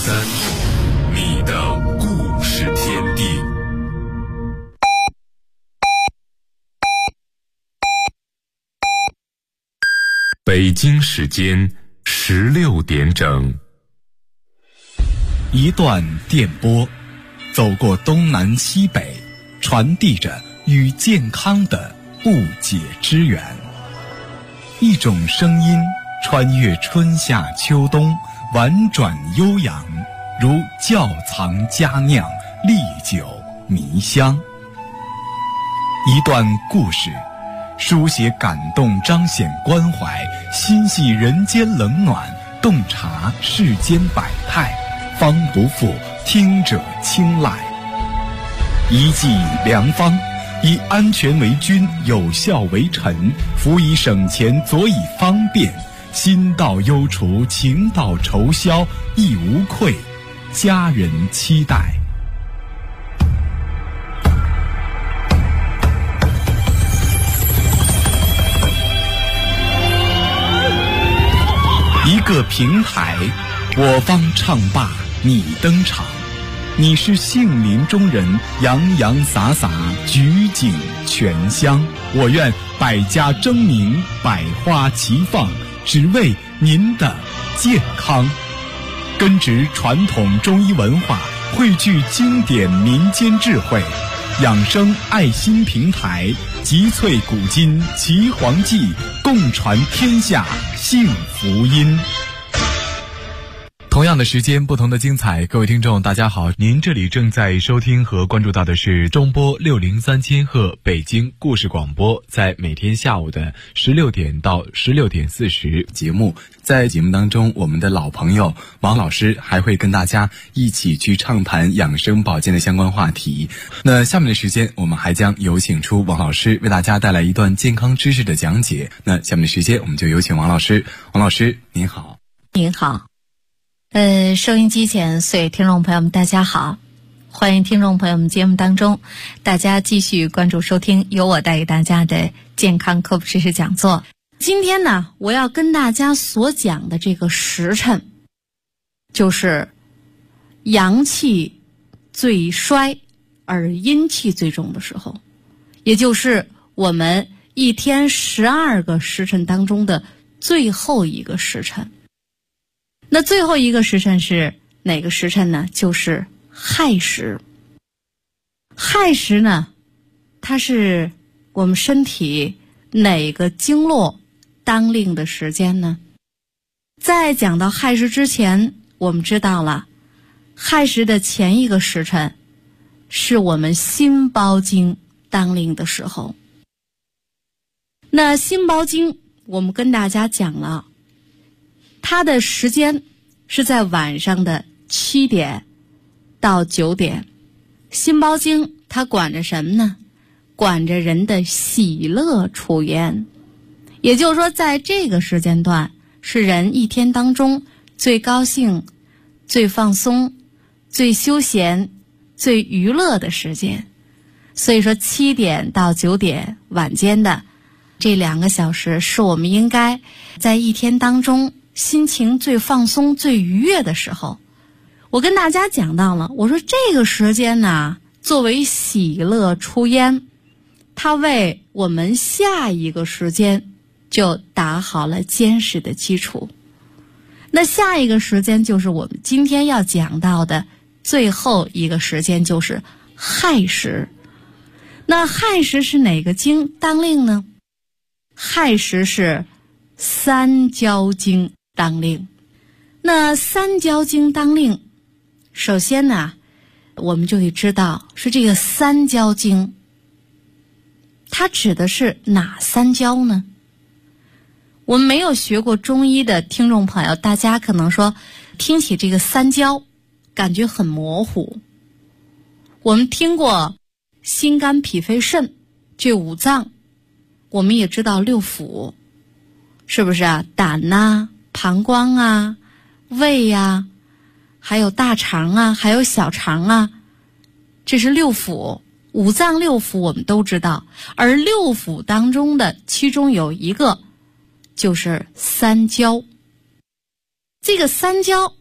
603，你的故事天地。北京时间16点整。 一段电波，走过东南西北，传递着与健康的不解之缘。一种声音穿越春夏秋冬，婉转悠扬，如窖藏佳酿，历久弥香。一段故事，书写感动，彰显关怀，心系人间冷暖，洞察世间百态，方不负听者青睐。一剂良方，以安全为君，有效为臣，辅以省钱，佐以方便，心到忧除，情到愁消，亦无愧，家人期待。一个平台，我方唱罢你登场，你是杏林中人，洋洋洒洒，举景全香。我愿百家争鸣，百花齐放，只为您的健康。根植传统中医文化，汇聚经典民间智慧，养生爱心平台，集萃古今奇黄记，共传天下幸福音。同样的时间，不同的精彩。各位听众大家好，您这里正在收听和关注到的是中波603千赫北京故事广播，在每天下午的16点到16点40节目。在节目当中，我们的老朋友王老师还会跟大家一起去畅谈养生保健的相关话题。那下面的时间，我们还将有请出王老师为大家带来一段健康知识的讲解。那下面的时间，我们就有请王老师。王老师您好。 您好。收音机前所有听众朋友们大家好，欢迎听众朋友们节目当中大家继续关注收听由我带给大家的健康科普知识讲座。今天呢，我要跟大家所讲的这个时辰就是阳气最衰而阴气最重的时候，也就是我们一天12个时辰当中的最后一个时辰。那最后一个时辰是哪个时辰呢？就是亥时。亥时呢，它是我们身体哪个经络当令的时间呢？在讲到亥时之前，我们知道了亥时的前一个时辰是我们心包经当令的时候。那心包经我们跟大家讲了，它的时间是在晚上的7点到9点。心包经它管着什么呢？管着人的喜乐出焉。也就是说，在这个时间段是人一天当中最高兴、最放松、最休闲、最娱乐的时间。所以说7点到9点晚间的这2个小时是我们应该在一天当中心情最放松最愉悦的时候。我跟大家讲到了，我说这个时间呢，作为喜乐出焉，它为我们下一个时间就打好了坚实的基础。那下一个时间就是我们今天要讲到的最后一个时间，就是亥时。那亥时是哪个经当令呢？亥时是三焦经当令。那三焦经当令，首先呢，我们就得知道是这个三焦经，它指的是哪三焦呢？我们没有学过中医的听众朋友，大家可能说听起这个三焦感觉很模糊。我们听过心肝脾肺肾这5脏，我们也知道6腑，是不是啊？胆啊，膀胱啊，胃啊，还有大肠啊，还有小肠啊，这是6腑。5脏6腑我们都知道，而6腑当中的其中有一个就是三焦。这个三焦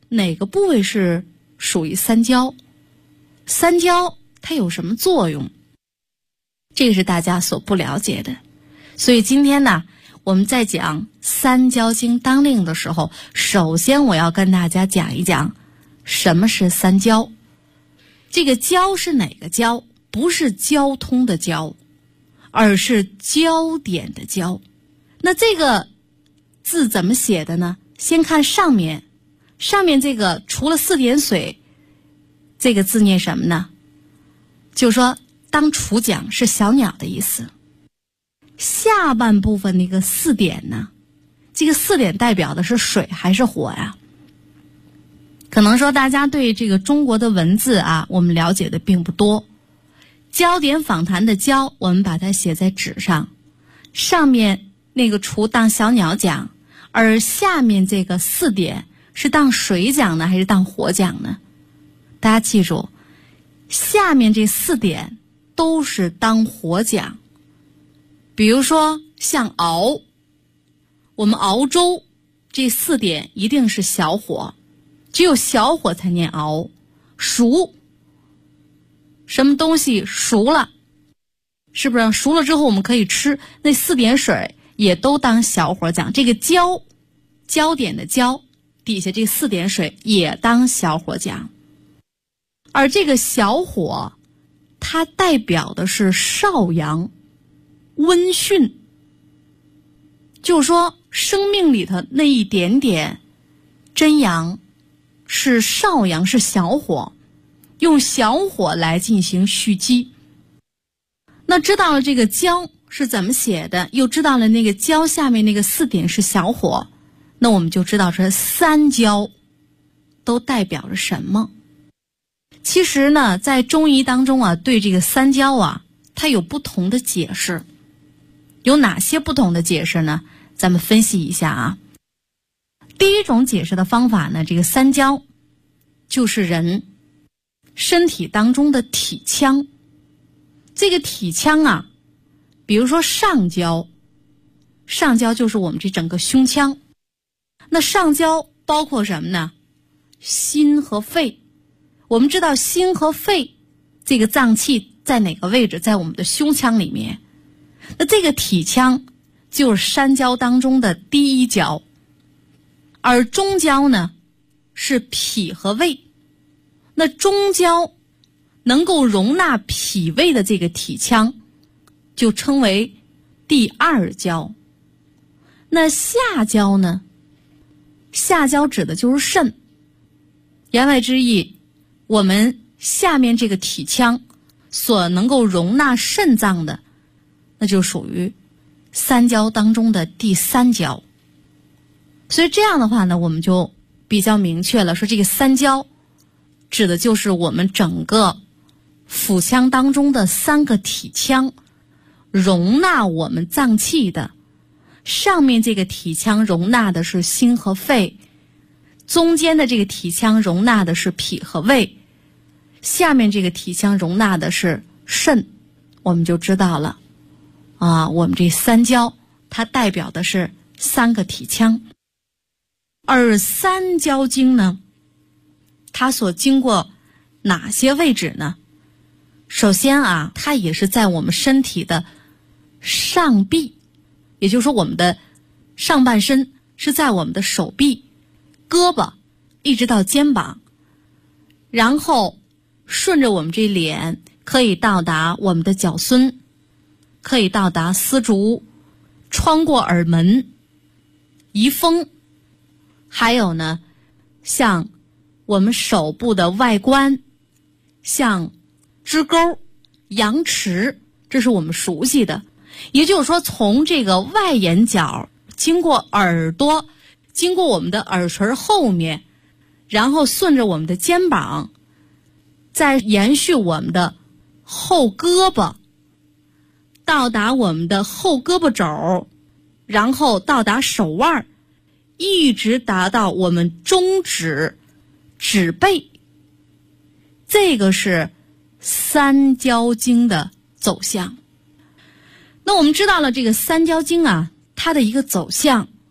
哪个部位是属于三焦？三焦它有什么作用？这个是大家所不了解的。所以今天呢，我们在讲三焦经当令的时候，首先我要跟大家讲一讲什么是三焦。这个焦是哪个焦？不是交通的交，而是焦点的焦。那这个字怎么写的呢？先看上面这个除了四点水，这个字念什么呢？就是说当楚讲是小鸟的意思。下半部分那个四点呢，这个四点代表的是水还是火呀？可能说大家对这个中国的文字啊，我们了解的并不多。焦点访谈的焦，我们把它写在纸上，上面那个楚当小鸟讲，而下面这个四点是当水讲呢，还是当火讲呢？大家记住，下面这四点都是当火讲。比如说像熬，我们熬粥，这四点一定是小火，只有小火才念熬。熟，什么东西熟了，是不是熟了之后我们可以吃，那四点水也都当小火讲。这个焦，焦点的焦，底下这四点水也当小火讲。而这个小火，它代表的是少阳温煦，就是说生命里头那一点点真阳是少阳，是小火，用小火来进行蓄积。那知道了这个焦是怎么写的，又知道了那个焦下面那个四点是小火，那我们就知道这三焦都代表着什么。其实呢，在中医当中啊，对这个三焦啊，它有不同的解释。有哪些不同的解释呢？咱们分析一下啊。第一种解释的方法呢，这个三焦就是人身体当中的体腔。这个体腔啊，比如说上焦就是我们这整个胸腔。那上焦包括什么呢？心和肺。我们知道心和肺这个脏器在哪个位置？在我们的胸腔里面。那这个体腔就是三焦当中的第一焦，而中焦呢是脾和胃。那中焦能够容纳脾胃的这个体腔就称为第二焦。那下焦呢？下焦指的就是肾。言外之意，我们下面这个体腔所能够容纳肾脏的，那就属于三焦当中的第三焦。所以这样的话呢，我们就比较明确了，说这个三焦指的就是我们整个腹腔当中的三个体腔，容纳我们脏器的。上面这个体腔容纳的是心和肺，中间的这个体腔容纳的是脾和胃，下面这个体腔容纳的是肾。我们就知道了啊，我们这三焦它代表的是三个体腔。而三焦经呢，它所经过哪些位置呢？首先啊，它也是在我们身体的上臂，也就是说我们的上半身是在我们的手臂、胳膊一直到肩膀，然后顺着我们这脸可以到达我们的脚孙，可以到达丝竹，穿过耳门、仪风，还有呢，像我们手部的外观，像支沟、阳池，这是我们熟悉的。也就是说，从这个外眼角经过耳朵，经过我们的耳垂后面，然后顺着我们的肩膀，再延续我们的后胳膊，到达我们的后胳膊肘，然后到达手腕，一直达到我们中指、指背。这个是三焦经的走向。那我们知道了这个三焦经啊，它的一个走向，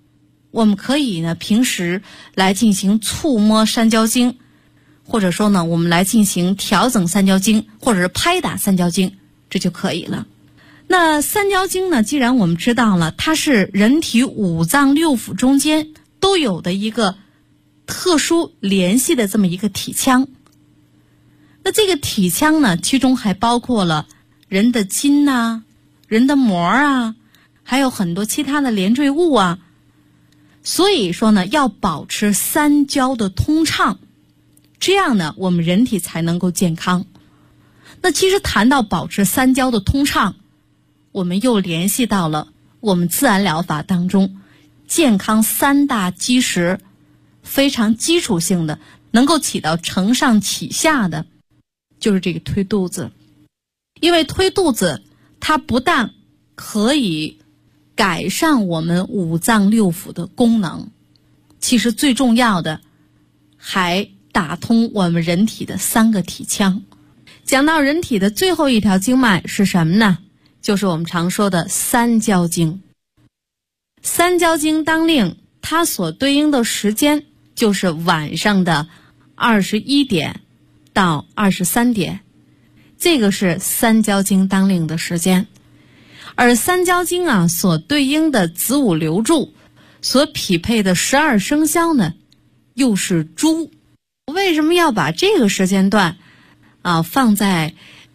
我们可以呢平时来进行触摸三焦经，或者说呢我们来进行调整三焦经，或者是拍打三焦经，这就可以了。那三焦经呢，既然我们知道了它是人体五脏六腑中间都有的一个特殊联系的这么一个体腔，那这个体腔呢，其中还包括了人的筋啊、人的膜啊，还有很多其他的连缀物啊。所以说呢，要保持三焦的通畅，这样呢，我们人体才能够健康。那其实谈到保持三焦的通畅，我们又联系到了我们自然疗法当中健康三大基石，非常基础性的，能够起到承上启下的，就是这个推肚子。因为推肚子它不但可以改善我们五脏六腑的功能，其实最重要的还打通我们人体的三个体腔。讲到人体的最后一条经脉是什么呢？就是我们常说的三焦经。三焦经当令，它所对应的时间就是晚上的21点到23点，这个是三焦经当令的时间。而三焦经啊所对应的子午流注所匹配的12生肖呢，又是猪。为什么要把这个时间段放在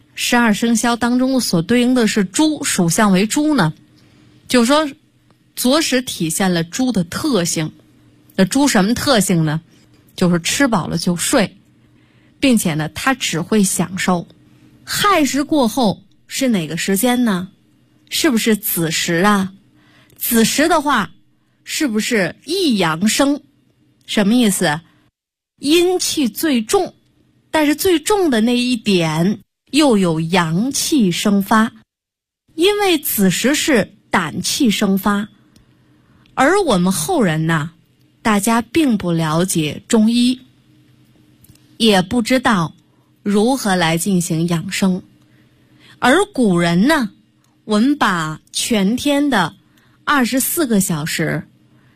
12生肖当中所对应的是猪，属相为猪呢？就是说着实体现了猪的特性。那猪什么特性呢？就是吃饱了就睡，并且呢它只会享受。亥时过后是哪个时间呢？是不是子时啊？子时的话是不是一阳生？什么意思？阴气最重，但是最重的那一点又有阳气生发。因为子时是胆气生发，而我们后人呢，大家并不了解中医，也不知道如何来进行养生。而古人呢，我们把全天的24个小时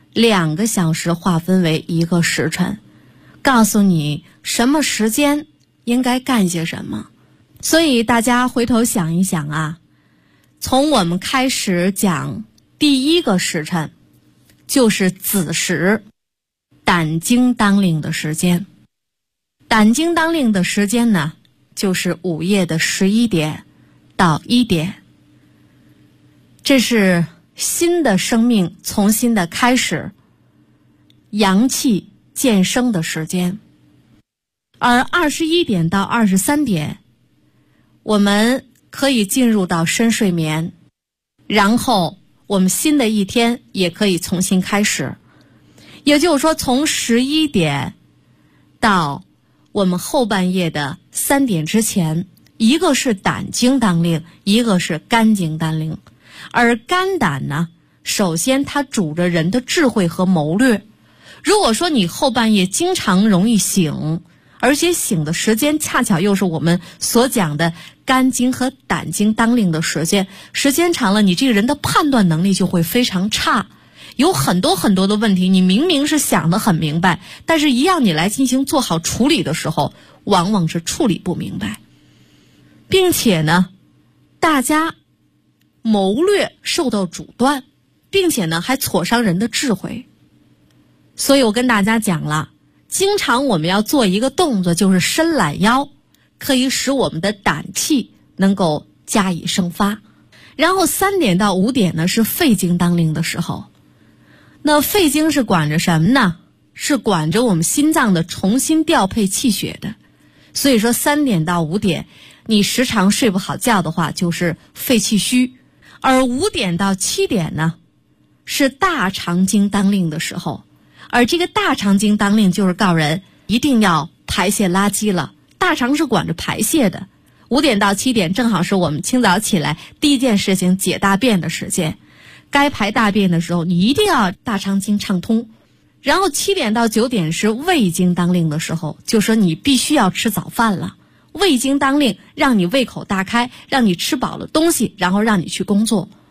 2个小时划分为一个时辰，告诉你什么时间应该干些什么。所以大家回头想一想啊，从我们开始讲第一个时辰就是子时，胆经当令的时间。胆经当令的时间呢，就是午夜的11点到1点。这是新的生命重新的开始，阳气渐生的时间。而21点到23点，我们可以进入到深睡眠，然后我们新的一天也可以重新开始。也就是说，从11点到我们后半夜的3点之前，一个是胆经当令，一个是肝经当令。而肝胆呢，首先它主着人的智慧和谋略。如果说你后半夜经常容易醒，而且醒的时间恰巧又是我们所讲的肝经和胆经当令的时间，时间长了，你这个人的判断能力就会非常差。有很多很多的问题，你明明是想得很明白，但是一样你来进行做好处理的时候，往往是处理不明白。并且呢，大家谋略受到阻断，并且呢还挫伤人的智慧。所以我跟大家讲了，经常我们要做一个动作，就是伸懒腰，可以使我们的胆气能够加以生发。然后3点到5点呢是肺经当令的时候。那肺经是管着什么呢？是管着我们心脏的重新调配气血的。所以说3点到5点你时常睡不好觉的话，就是肺气虚。而5点到7点呢是大肠经当令的时候。而这个大肠经当令就是告人一定要排泄垃圾了，大肠是管着排泄的。5点到7点正好是我们清早起来第一件事情解大便的时间，该排大便的时候你一定要大肠经畅通。然后7点到9点是胃经当令的时候，就说你必须要吃早饭了。胃经当令让你胃口大开，让你吃饱了东西，然后让你去工作。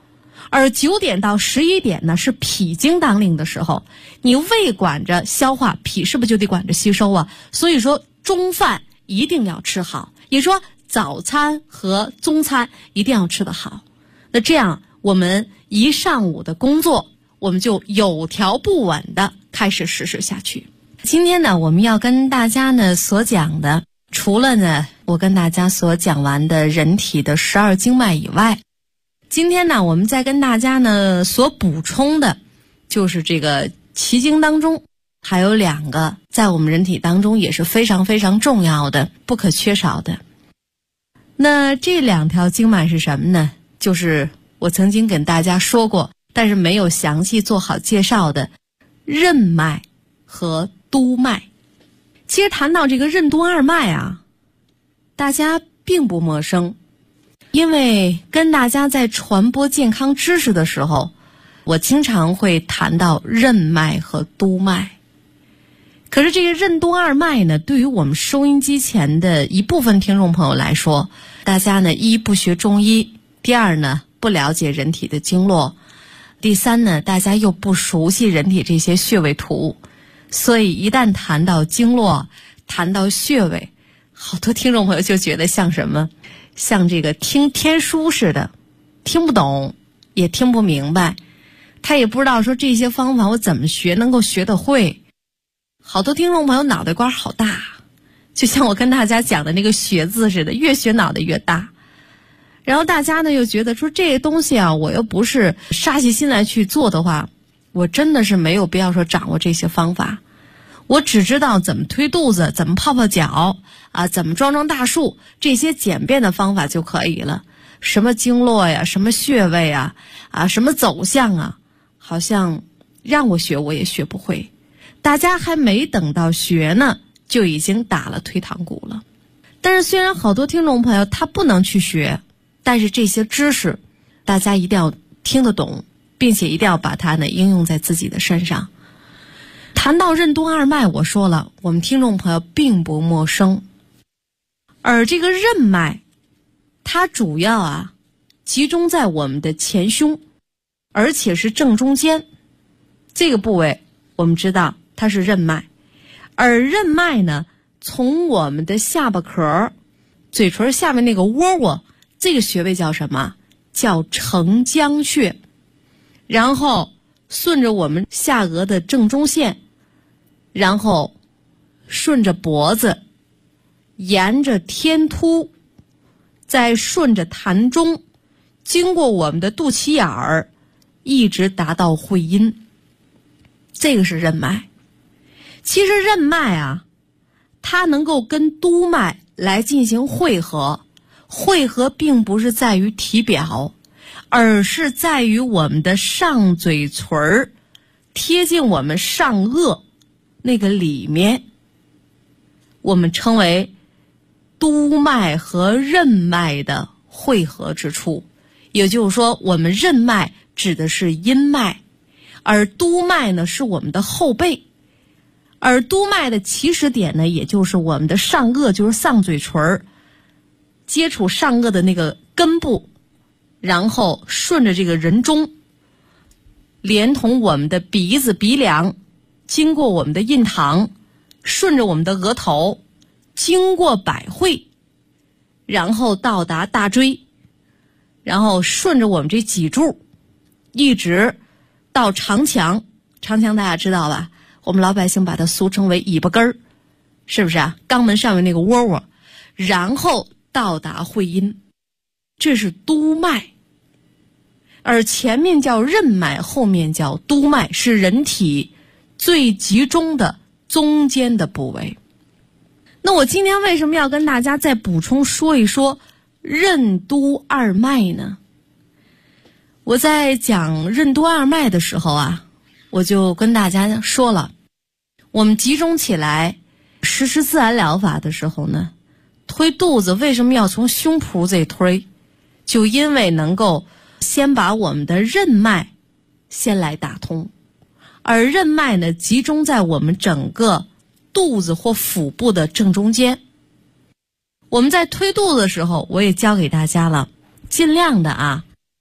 而9点到11点呢是脾经当令的时候，你胃管着消化，脾是不是就得管着吸收啊？所以说中饭一定要吃好，也说早餐和中餐一定要吃得好。那这样我们一上午的工作，我们就有条不紊的开始实施下去。今天呢，我们要跟大家呢所讲的，除了呢我跟大家所讲完的人体的12经脉以外，今天呢我们再跟大家呢所补充的就是这个奇经当中还有2个在我们人体当中也是非常非常重要的，不可缺少的。那这2条经脉是什么呢？就是我曾经跟大家说过但是没有详细做好介绍的任脉和督脉。其实谈到这个任督二脉啊，大家并不陌生，因为跟大家在传播健康知识的时候，我经常会谈到任脉和督脉。可是这个任督二脉呢，对于我们收音机前的一部分听众朋友来说，大家呢一不学中医，第二呢不了解人体的经络，第三呢大家又不熟悉人体这些穴位图，所以一旦谈到经络，谈到穴位，好多听众朋友就觉得像什么，像这个听天书似的，听不懂也听不明白，他也不知道说这些方法我怎么学能够学得会。好多听众朋友脑袋瓜好大，就像我跟大家讲的那个学字似的，越学脑袋越大。然后大家呢又觉得说这些东西啊，我又不是杀起心来去做的话，我真的是没有必要说掌握这些方法，我只知道怎么推肚子，怎么泡泡脚啊，怎么装大树，这些简便的方法就可以了。什么经络呀，什么穴位啊，什么走向啊，好像让我学我也学不会。大家还没等到学呢，就已经打了退堂鼓了。但是虽然好多听众朋友他不能去学，但是这些知识大家一定要听得懂，并且一定要把它呢应用在自己的身上。谈到任督二脉，我说了，我们听众朋友并不陌生。而这个任脉，它主要集中在我们的前胸，而且是正中间。这个部位我们知道它是任脉。而任脉呢，从我们的下巴壳，嘴唇下面那个窝窝，这个穴位叫什么？叫承浆穴。然后顺着我们下颚的正中线，然后顺着脖子，沿着天突，再顺着膻中，经过我们的肚脐眼儿，一直达到会阴。这个是任脉。其实任脉它能够跟督脉来进行汇合，汇合并不是在于体表，而是在于我们的上嘴唇贴近我们上颚那个里面，我们称为督脉和任脉的汇合之处。也就是说，我们任脉指的是阴脉，而督脉呢是我们的后背。而督脉的起始点呢，也就是我们的上颚，就是上嘴唇接触上颚的那个根部，然后顺着这个人中，连同我们的鼻子鼻梁，经过我们的印堂，顺着我们的额头，经过百会，然后到达大椎，然后顺着我们这脊柱，一直到长强。长强大家知道吧？我们老百姓把它俗称为尾巴根儿，是不是肛门上面那个窝窝，然后到达会阴，这是督脉。而前面叫任脉，后面叫督脉，是人体最集中的中间的部位。那我今天为什么要跟大家再补充说一说任督二脉呢？我在讲任督二脉的时候我就跟大家说了，我们集中起来实施自然疗法的时候呢，推肚子为什么要从胸脯这推？就因为能够先把我们的任脉先来打通，而任脉呢集中在我们整个肚子或腹部的正中间。我们在推肚子的时候，我也教给大家了，尽量的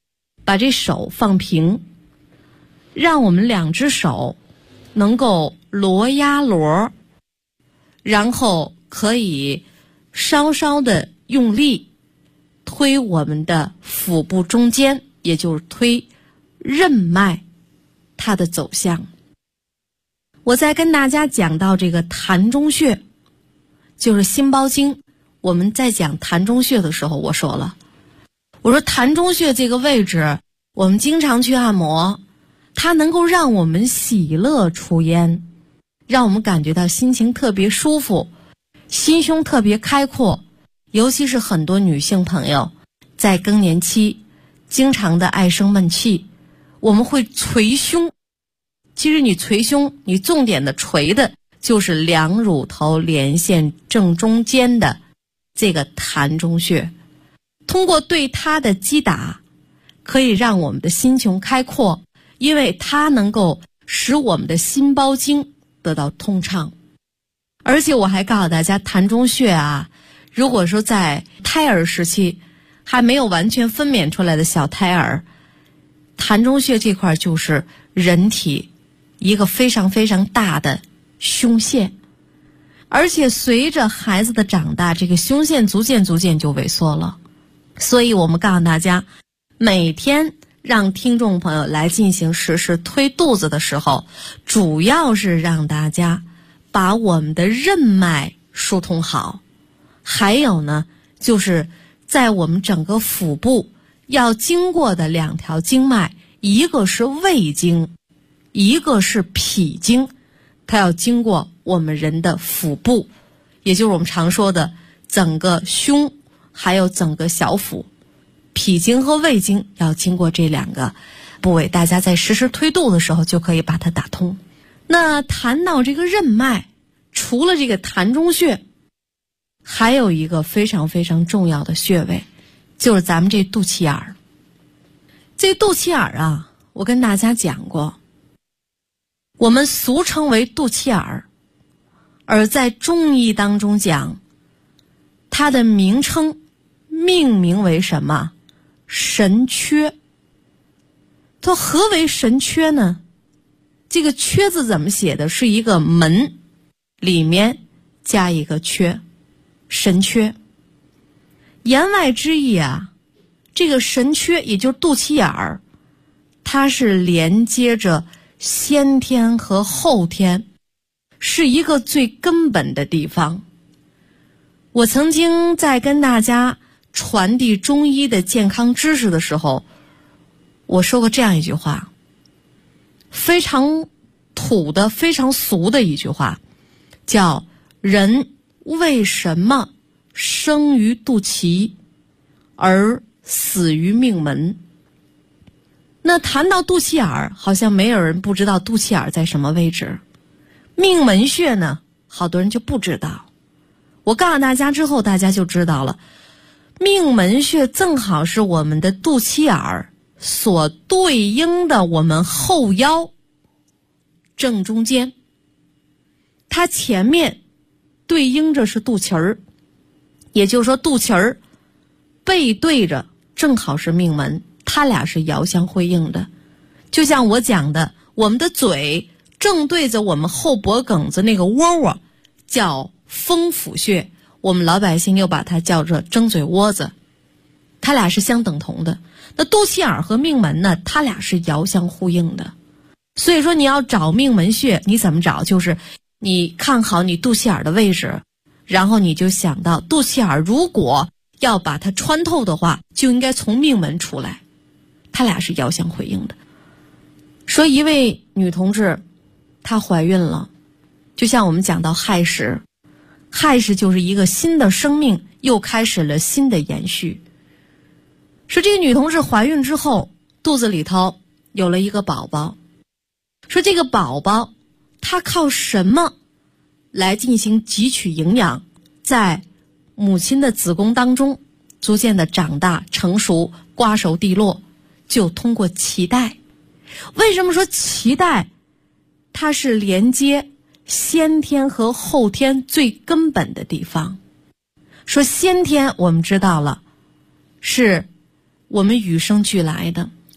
把这手放平，让我们两只手能够罗压罗，然后可以稍稍的用力推我们的腹部中间，也就是推任脉它的走向。我在跟大家讲到这个膻中穴，就是心包经，我们在讲膻中穴的时候，我说膻中穴这个位置我们经常去按摩，它能够让我们喜乐出焉，让我们感觉到心情特别舒服，心胸特别开阔。尤其是很多女性朋友在更年期经常的爱生闷气，我们会捶胸。其实你捶胸，你重点的捶的就是两乳头连线正中间的这个膻中穴。通过对它的击打，可以让我们的心胸开阔，因为它能够使我们的心包经得到通畅。而且我还告诉大家，膻中穴啊，如果说在胎儿时期还没有完全分娩出来的小胎儿，膻中穴这块就是人体一个非常非常大的胸腺。而且随着孩子的长大，这个胸腺逐渐就萎缩了。所以我们告诉大家，每天让听众朋友来进行实施推肚子的时候，主要是让大家把我们的任脉疏通好。还有呢，就是在我们整个腹部要经过的两条经脉，一个是胃经，一个是脾经，它要经过我们人的腹部，也就是我们常说的整个胸还有整个小腹。脾经和胃经要经过这两个部位，大家在实施推肚的时候就可以把它打通。那谈到这个任脉，除了这个膻中穴，还有一个非常非常重要的穴位，就是咱们这肚脐眼儿。这肚脐眼儿啊，我跟大家讲过，我们俗称为肚脐眼儿，而在中医当中讲，它的名称命名为什么？神阙。它何为神阙呢？这个阙字怎么写的？是一个门里面加一个阙，神阙。言外之意啊，这个神阙也就是肚脐眼儿，它是连接着先天和后天，是一个最根本的地方。我曾经在跟大家传递中医的健康知识的时候，我说过这样一句话，非常土的非常俗的一句话，叫人为什么生于肚脐而死于命门。那谈到肚脐眼儿，好像没有人不知道肚脐眼儿在什么位置。命门穴呢，好多人就不知道。我告诉大家之后，大家就知道了。命门穴正好是我们的肚脐眼儿所对应的我们后腰正中间，它前面对应着是肚脐儿，也就是说肚脐儿背对着正好是命门，它俩是遥相辉映的。就像我讲的，我们的嘴正对着我们后脖梗子那个窝窝叫风府穴，我们老百姓又把它叫做争嘴窝子，它俩是相等同的。那肚脐眼和命门呢，它俩是遥相呼应的。所以说你要找命门穴，你怎么找？就是你看好你肚脐眼的位置，然后你就想到肚脐眼如果要把它穿透的话，就应该从命门出来，它俩是遥相辉映的。说一位女同志她怀孕了，就像我们讲到亥时，亥时就是一个新的生命又开始了新的延续。说这个女同志怀孕之后，肚子里头有了一个宝宝，说这个宝宝她靠什么来进行汲取营养，在母亲的子宫当中逐渐的长大成熟瓜熟蒂落，就通过脐带。为什么说脐带它是连接先天和后天最根本的地方？说先天我们知道了，是我们与生俱来的，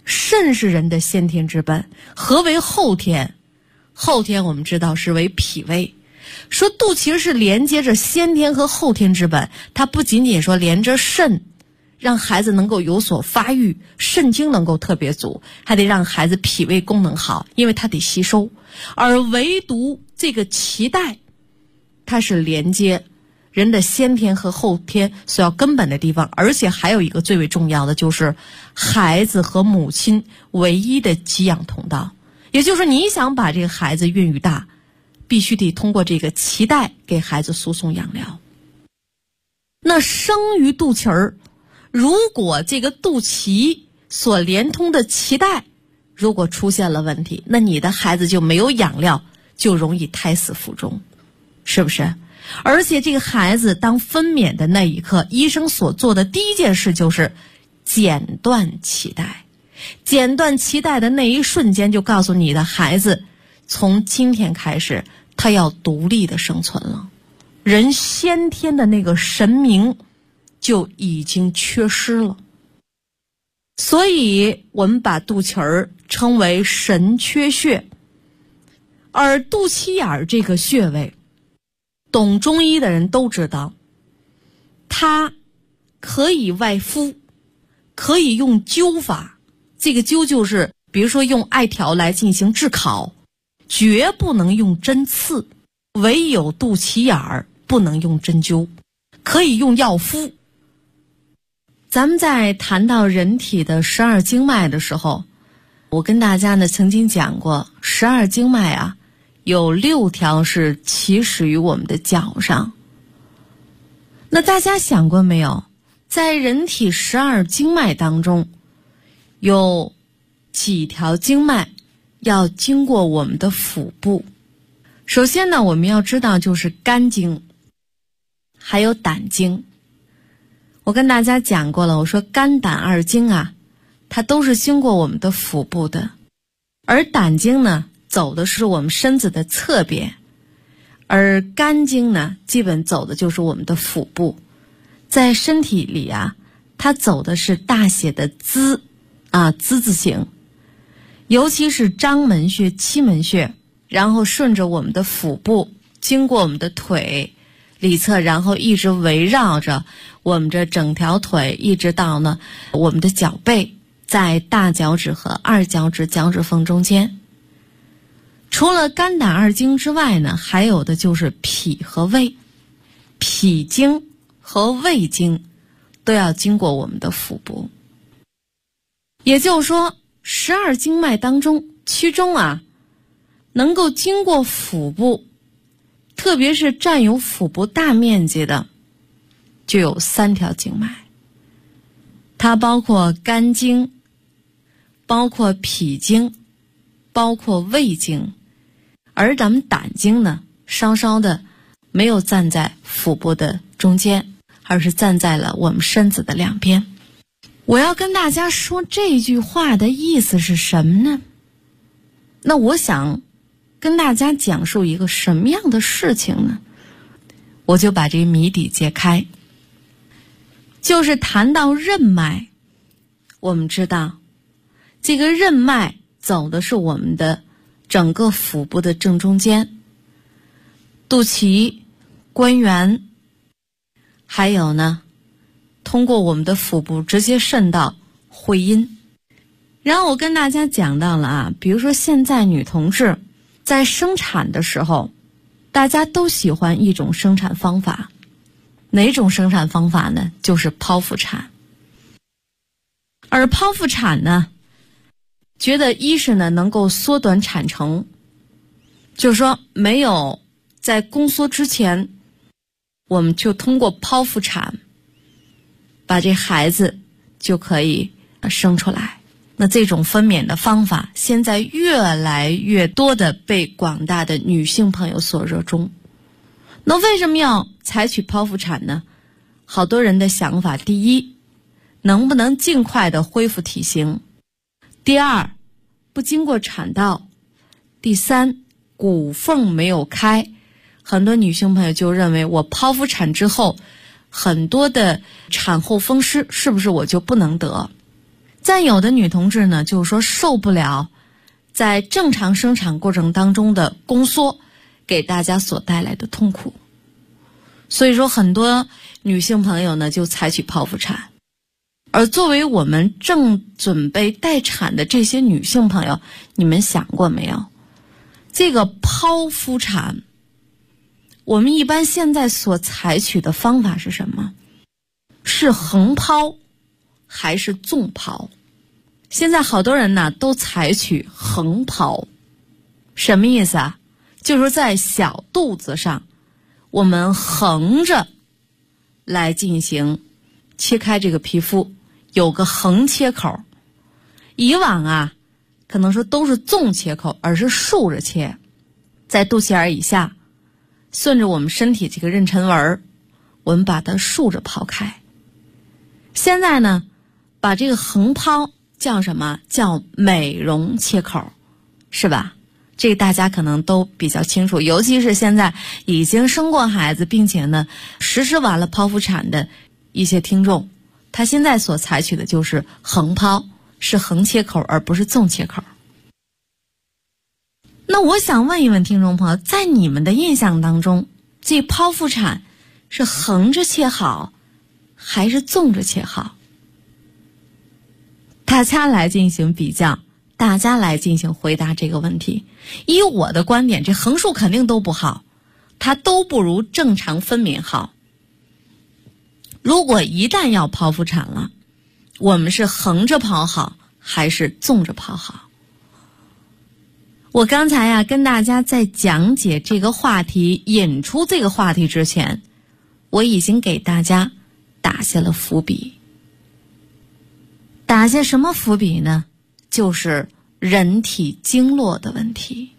肾是人的先天之本。何为后天？后天我们知道是为脾胃。说肚脐是连接着先天和后天之本，它不仅仅说连着肾，让孩子能够有所发育，肾精能够特别足，还得让孩子脾胃功能好，因为它得吸收。而唯独这个脐带，它是连接人的先天和后天所要根本的地方，而且还有一个最为重要的，就是孩子和母亲唯一的给养通道。也就是你想把这个孩子孕育大，必须得通过这个脐带给孩子输送养料。那生于肚脐儿，如果这个肚脐所连通的脐带如果出现了问题，那你的孩子就没有养料，就容易胎死腹中，是不是？而且这个孩子当分娩的那一刻，医生所做的第一件事就是剪断脐带。剪断脐带的那一瞬间，就告诉你的孩子，从今天开始他要独立的生存了。人先天的那个神明就已经缺失了。所以我们把肚脐儿称为神阙穴。而肚脐眼儿这个穴位，懂中医的人都知道，它可以外敷，可以用灸法。这个灸就是比如说用艾条来进行炙烤，绝不能用针刺，唯有肚脐眼儿不能用针灸，可以用药敷。咱们在谈到人体的12经脉的时候，我跟大家呢曾经讲过，12经脉啊，有6条是起始于我们的脚上。那大家想过没有，在人体12经脉当中，有几条经脉要经过我们的腹部。首先呢，我们要知道就是肝经，还有胆经。我跟大家讲过了，我说肝胆2经啊，它都是经过我们的腹部的。而胆经呢，走的是我们身子的侧边，而肝经呢，基本走的就是我们的腹部。在身体里啊，它走的是大写的Z字形，尤其是章门穴、期门穴，然后顺着我们的腹部，经过我们的腿里侧，然后一直围绕着我们这整条腿，一直到呢我们的脚背，在大脚趾和2脚趾脚趾缝中间。除了肝胆2经之外呢，还有的就是脾和胃。脾经和胃经都要经过我们的腹部。也就是说，12经脉当中，其中啊，能够经过腹部，特别是占有腹部大面积的，就有3条经脉。它包括肝经，包括脾经，包括胃经。而咱们胆经呢，稍稍的没有站在腹部的中间，而是站在了我们身子的2边。我要跟大家说这句话的意思是什么呢？那我想跟大家讲述一个什么样的事情呢？我就把这个谜底揭开。就是谈到任脉，我们知道这个任脉走的是我们的整个腹部的正中间，肚脐、关元，还有呢通过我们的腹部直接渗到会阴。然后我跟大家讲到了啊，比如说现在女同志在生产的时候，大家都喜欢一种生产方法。哪种生产方法呢？就是剖腹产。而剖腹产呢，觉得一是呢能够缩短产程，就是说没有在宫缩之前，我们就通过剖腹产把这孩子就可以生出来。那这种分娩的方法现在越来越多的被广大的女性朋友所热衷。那为什么要采取剖腹产呢？好多人的想法，第一，能不能尽快的恢复体型；第二，不经过产道；第三，骨缝没有开。很多女性朋友就认为，我剖腹产之后，很多的产后风湿是不是我就不能得？ 再有的女同志呢，就是说受不了在正常生产过程当中的宫缩给大家所带来的痛苦，所以说很多女性朋友呢就采取剖腹产。而作为我们正准备待产的这些女性朋友，你们想过没有，这个剖腹产我们一般现在所采取的方法是什么？是横剖还是纵剖？现在好多人呢都采取横剖。什么意思啊？就是在小肚子上我们横着来进行切开这个皮肤，有个横切口。以往啊可能说都是纵切口，而是竖着切，在肚脐眼以下顺着我们身体这个妊娠纹，我们把它竖着剖开。现在呢把这个横剖叫什么？叫美容切口，是吧？这个大家可能都比较清楚，尤其是现在已经生过孩子并且呢实施完了剖腹产的一些听众，他现在所采取的就是横剖，是横切口而不是纵切口。那我想问一问听众朋友，在你们的印象当中，这剖腹产是横着切好还是纵着切好？大家来进行比较，大家来进行回答这个问题。以我的观点，这横竖肯定都不好，它都不如正常分娩好。如果一旦要剖腹产了，我们是横着剖好还是纵着剖好？我刚才呀跟大家在讲解这个话题，引出这个话题之前，我已经给大家打下了伏笔。打下什么伏笔呢？就是人体经络的问题。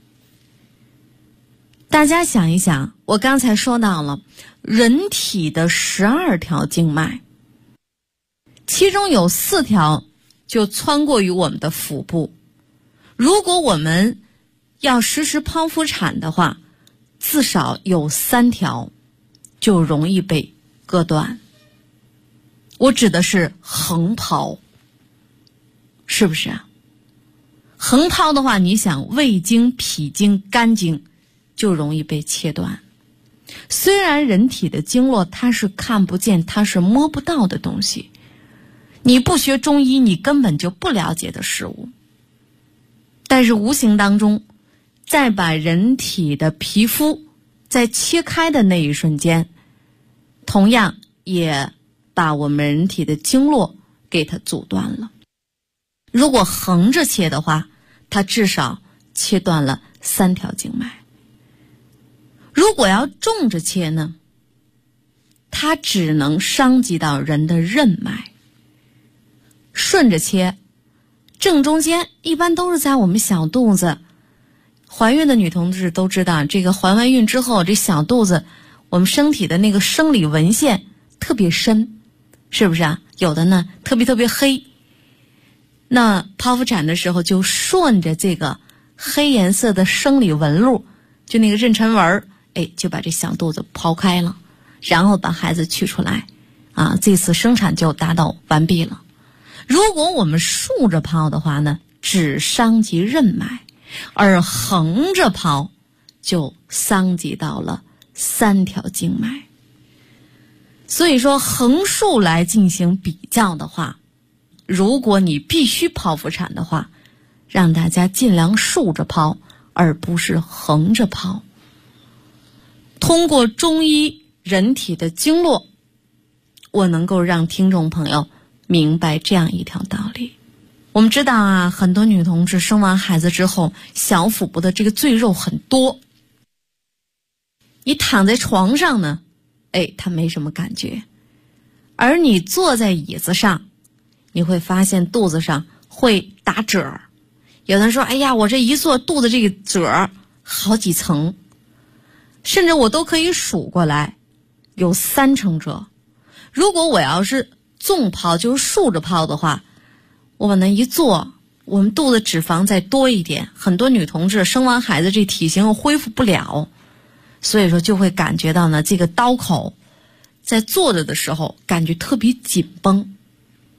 大家想一想，我刚才说到了人体的12条经脉，其中有4条就穿过于我们的腹部。如果我们要实施剖腹产的话，至少有3条就容易被割断。我指的是横剖，是不是啊？横剖的话，你想胃经、脾经、肝经就容易被切断。虽然人体的经络它是看不见，它是摸不到的东西，你不学中医你根本就不了解的事物，但是无形当中在把人体的皮肤在切开的那一瞬间，同样也把我们人体的经络给它阻断了。如果横着切的话，它至少切断了3条经脉。如果要纵着切呢，它只能伤及到人的任脉。顺着切，正中间一般都是在我们小肚子。怀孕的女同志都知道，这个怀完孕之后，这小肚子我们身体的那个生理纹线特别深，是不是啊？有的呢特别黑。那剖腹产的时候就顺着这个黑颜色的生理纹路，就那个妊娠纹，就把这小肚子剖开了，然后把孩子取出来啊，这次生产就达到完毕了。如果我们竖着剖的话呢，只伤及任脉，而横着剖就伤及到了3条经脉。所以说横竖来进行比较的话，如果你必须剖腹产的话，让大家尽量竖着剖，而不是横着剖。通过中医人体的经络，我能够让听众朋友明白这样一条道理。我们知道啊，很多女同志生完孩子之后，小腹部的这个赘肉很多。你躺在床上呢，她没什么感觉，而你坐在椅子上，你会发现肚子上会打褶儿。有人说，哎呀，我这一坐肚子这个褶儿好几层，甚至我都可以数过来，有3层褶。如果我要是纵剖，就是竖着剖的话，我往那一坐，我们肚子脂肪再多一点，很多女同志生完孩子这体型又恢复不了，所以说就会感觉到呢，这个刀口在坐着的时候感觉特别紧绷。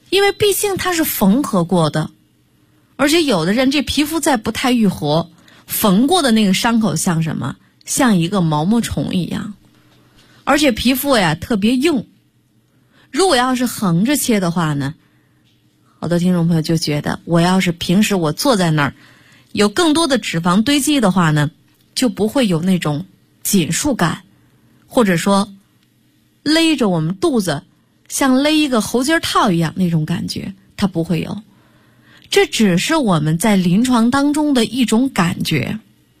因为毕竟它是缝合过的，而且有的人这皮肤再不太愈合，缝过的那个伤口像什么？像一个毛毛虫一样，而且皮肤呀特别硬。如果要是横着切的话呢，好多听众朋友就觉得，我要是平时我坐在那儿，有更多的脂肪堆积的话呢，就不会有那种紧束感，或者说勒着我们肚子像勒一个喉结套一样那种感觉，它不会有。这只是我们在临床当中的一种感觉，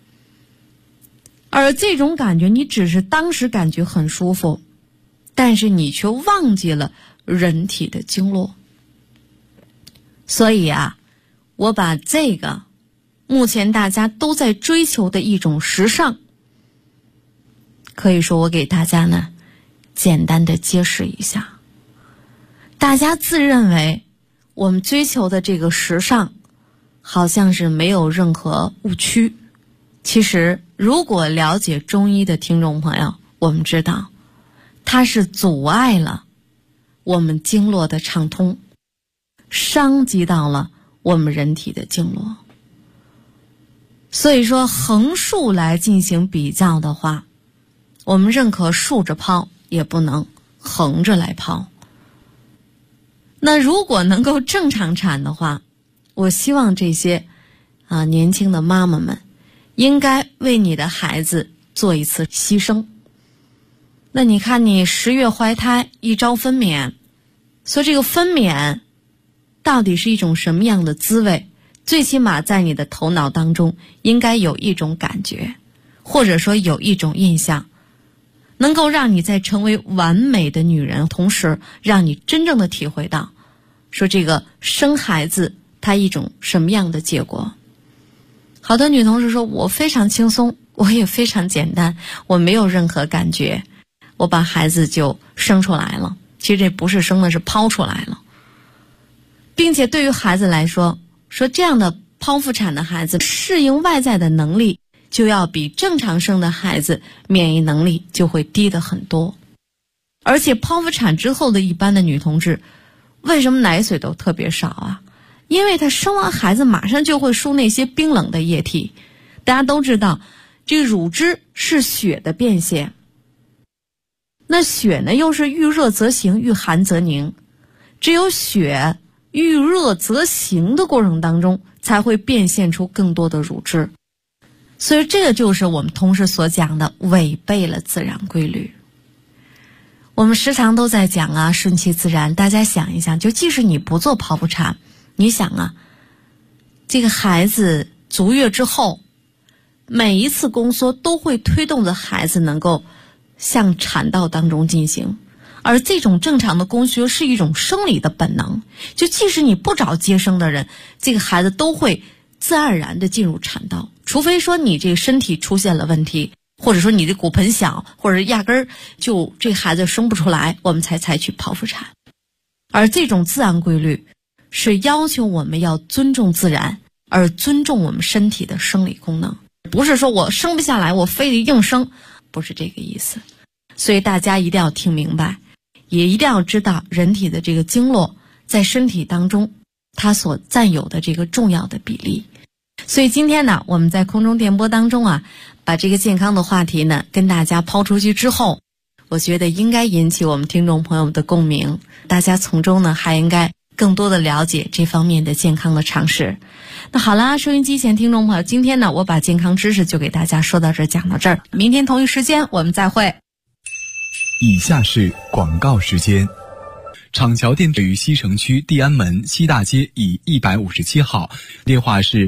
而这种感觉你只是当时感觉很舒服，但是你却忘记了人体的经络。所以啊，我把这个目前大家都在追求的一种时尚，可以说我给大家呢简单的揭示一下。大家自认为我们追求的这个时尚好像是没有任何误区，其实如果了解中医的听众朋友，我们知道它是阻碍了我们经络的畅通，伤及到了我们人体的经络。所以说横竖来进行比较的话，我们认可竖着抛，也不能横着来抛。那如果能够正常产的话，我希望这些年轻的妈妈们应该为你的孩子做一次牺牲。那你看你10月怀胎，一朝分娩，所以这个分娩到底是一种什么样的滋味，最起码在你的头脑当中应该有一种感觉，或者说有一种印象，能够让你在成为完美的女人，同时让你真正的体会到说这个生孩子它一种什么样的结果。好多女同事说，我非常轻松，我也非常简单，我没有任何感觉，我把孩子就生出来了。其实这不是生的，是抛出来了。并且对于孩子来说，说这样的剖腹产的孩子适应外在的能力就要比正常生的孩子免疫能力就会低得很多。而且剖腹产之后的一般的女同志，为什么奶水都特别少啊？因为她生完孩子马上就会输那些冰冷的液体。大家都知道，这个乳汁是血的变现，那血呢又是遇热则行，遇寒则凝，只有血遇热则行的过程当中才会变现出更多的乳汁。所以这个就是我们同事所讲的违背了自然规律。我们时常都在讲啊，顺其自然。大家想一想，就即使你不做剖腹产，你想啊，这个孩子足月之后，每一次宫缩都会推动着孩子能够向产道当中进行，而这种正常的宫缩是一种生理的本能，就即使你不找接生的人，这个孩子都会自然而然的进入产道，除非说你这个身体出现了问题，或者说你的骨盆小，或者压根儿就这孩子生不出来，我们才采取剖腹产。而这种自然规律是要求我们要尊重自然，而尊重我们身体的生理功能，不是说我生不下来我非得硬生，不是这个意思。所以大家一定要听明白，也一定要知道人体的这个经络在身体当中它所占有的这个重要的比例。所以今天呢，我们在空中电波当中啊，把这个健康的话题呢跟大家抛出去之后，我觉得应该引起我们听众朋友们的共鸣，大家从中呢还应该更多的了解这方面的健康的常识。那好啦，收音机前听众朋友，今天呢我把健康知识就给大家说到这儿，讲到这儿，明天同一时间我们再会。 以下是广告时间。厂桥店位于西城区地安门西大街乙157号，电话是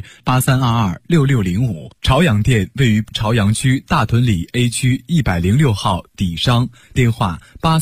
83226605。朝阳店位于朝阳区大屯里 A 区106号底商，电话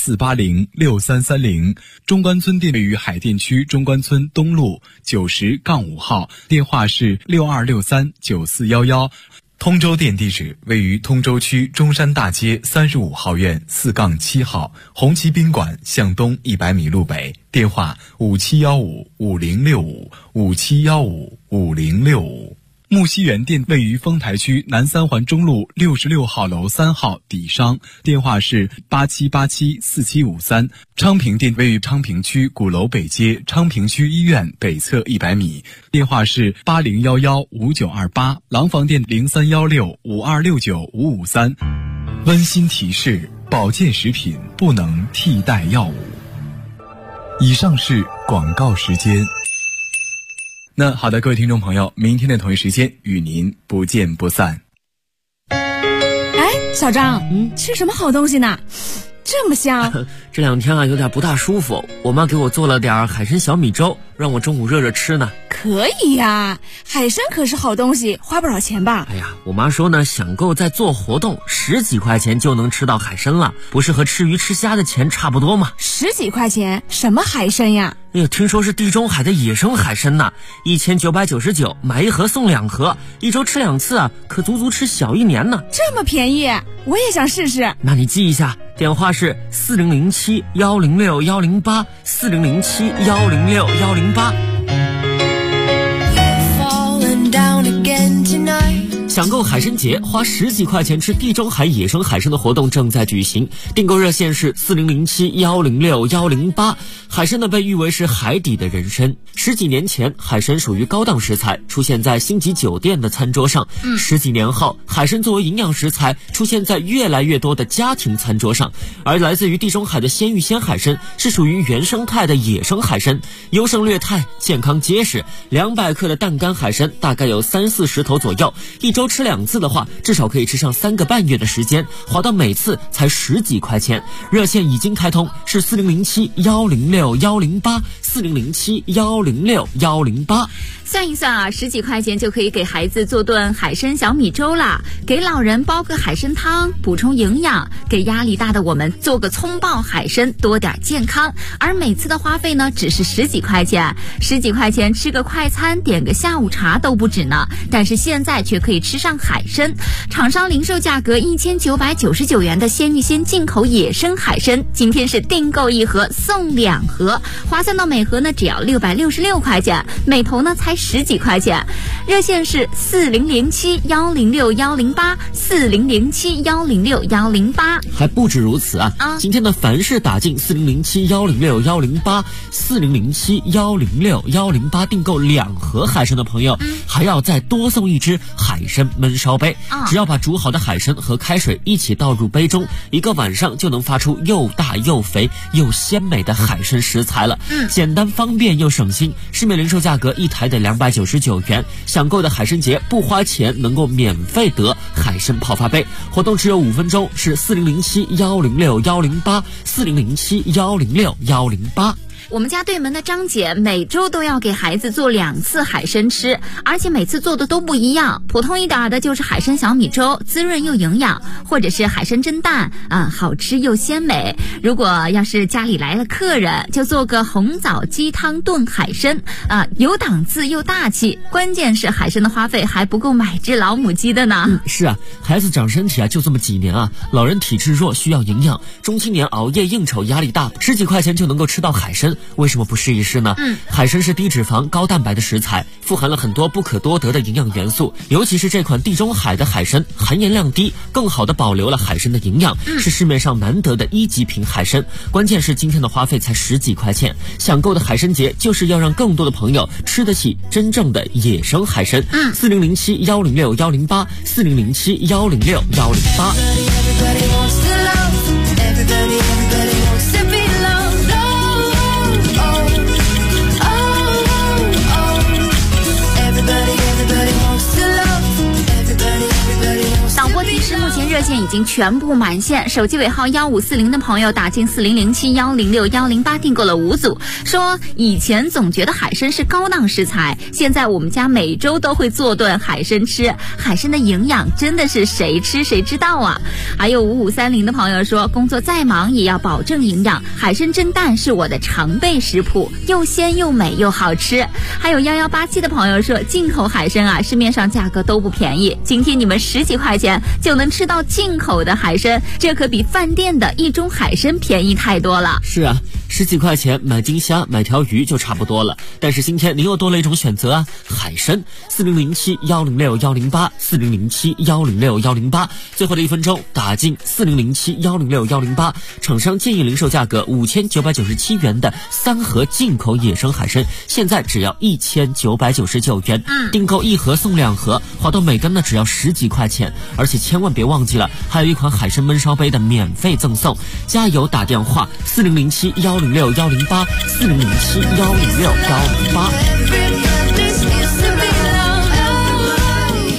84806330。中关村店位于海淀区中关村东路90-5号，电话是62639411。通州店地址位于通州区中山大街35号院4-7号，红旗宾馆向东100米路北，电话57155065，57155065。 木樨园店位于丰台区南三环中路66号楼3号底商，电话是87874753。昌平店位于昌平区鼓楼北街昌平区医院北侧100米，电话是80115928。廊坊店031652695553。温馨提示：保健食品不能替代药物。以上是广告时间。那好的，各位听众朋友，明天的同一时间与您不见不散。 哎，小张，吃什么好东西呢？这么香。 这2天啊有点不大舒服，我妈给我做了点海参小米粥，让我中午热热吃呢。 可以呀，海参可是好东西，花不少钱吧？ 哎呀，我妈说呢，想购在做活动，10几块钱就能吃到海参了，不是和吃鱼吃虾的钱差不多吗 ？10几块钱，什么海参呀？ 哎呀，听说是地中海的野生海参呢，1999买1盒送2盒，1周吃2次啊，可足足吃小1年呢。 这么便宜，我也想试试。 那你记一下，电话是4007-106-108，4007-106-108。想购海参节，花10几块钱吃地中海野生海参的活动正在举行，订购热线是4007-106-108。海参呢被誉为是海底的人参，10几年前海参属于高档食材，出现在星级酒店的餐桌上，10几年后海参作为营养食材出现在越来越多的家庭餐桌上。而来自于地中海的鲜芋仙海参是属于原生态的野生海参，优胜劣汰，健康结实。200克的淡干海参大概有30-40头左右，1周吃2次的话，至少可以吃上3个半月的时间，划到每次才10几块钱。热线已经开通，是4007-106-108，4007-106-108。 算一算啊，10几块钱就可以给孩子做顿海参小米粥啦，给老人煲个海参汤补充营养，给压力大的我们做个葱爆海参多点健康。而每次的花费呢只是10几块钱，10几块钱吃个快餐点个下午茶都不止呢，但是现在却可以吃上海参。厂商零售价格1999元的鲜芋仙进口野生海参，今天是订购1盒送2盒，划算到每盒呢只要666块钱，每头呢才10几块钱。热线是4007-106-108，4007-106-108。 还不止如此啊，今天的凡是打进4007-106-108，4007-106-108订购2盒海参的朋友，还要再多送1只海参焖烧杯。只要把煮好的海参和开水一起倒入杯中，1个晚上就能发出又大又肥又鲜美的海参食材了。简单方便又省心，市面零售价格1台的299元，想购的海参节不花钱，能够免费得海参泡发杯。活动只有5分钟，是4007-106-108，4007-106-108。 我们家对门的张姐每周都要给孩子做2次海参吃，而且每次做的都不一样。普通一点的就是海参小米粥，滋润又营养，或者是海参蒸蛋，好吃又鲜美。如果要是家里来了客人，就做个红枣鸡汤炖海参，有档次又大气。关键是海参的花费还不够买只老母鸡的呢。 是啊，孩子长身体啊就这么几年啊，老人体质弱需要营养，中青年熬夜应酬压力大，10几块钱就能够吃到海参，为什么不试一试呢？海参是低脂肪高蛋白的食材，富含了很多不可多得的营养元素，尤其是这款地中海的海参含盐量低，更好的保留了海参的营养，是市面上难得的1级品海参。关键是今天的花费才10几块钱，想购的海参节就是要让更多的朋友吃得起真正的野生海参。4007-106-108，4007-106-108。 导播提示，目前热线已经全部满线，手机尾号1540的朋友打进4007-106-108订购了5组，说以前总觉得海参是高档食材，现在我们家每周都会做顿海参吃，海参的营养真的是谁吃谁知道啊。还有5530的朋友说，工作再忙也要保证营养，海参蒸蛋是我的常备食谱，又鲜又美又好吃。还有1187的朋友说，进口海参啊，市面上价格都不便宜，今天你们10几块钱就能吃到进口的海参，这可比饭店的1盅海参便宜太多了。 是啊十几块钱买斤虾买条鱼就差不多了，但是今天您又多了一种选择啊，海参40071061084007106108，最后的1分钟打进4007106108，厂商建议零售价格5997元的3盒进口野生海参，现在只要1999元，订购1盒送2盒，划到每根呢只要10几块钱，而且千万别忘记了，还有一款海参焖烧杯的免费赠送，加油打电话40071061084007106108。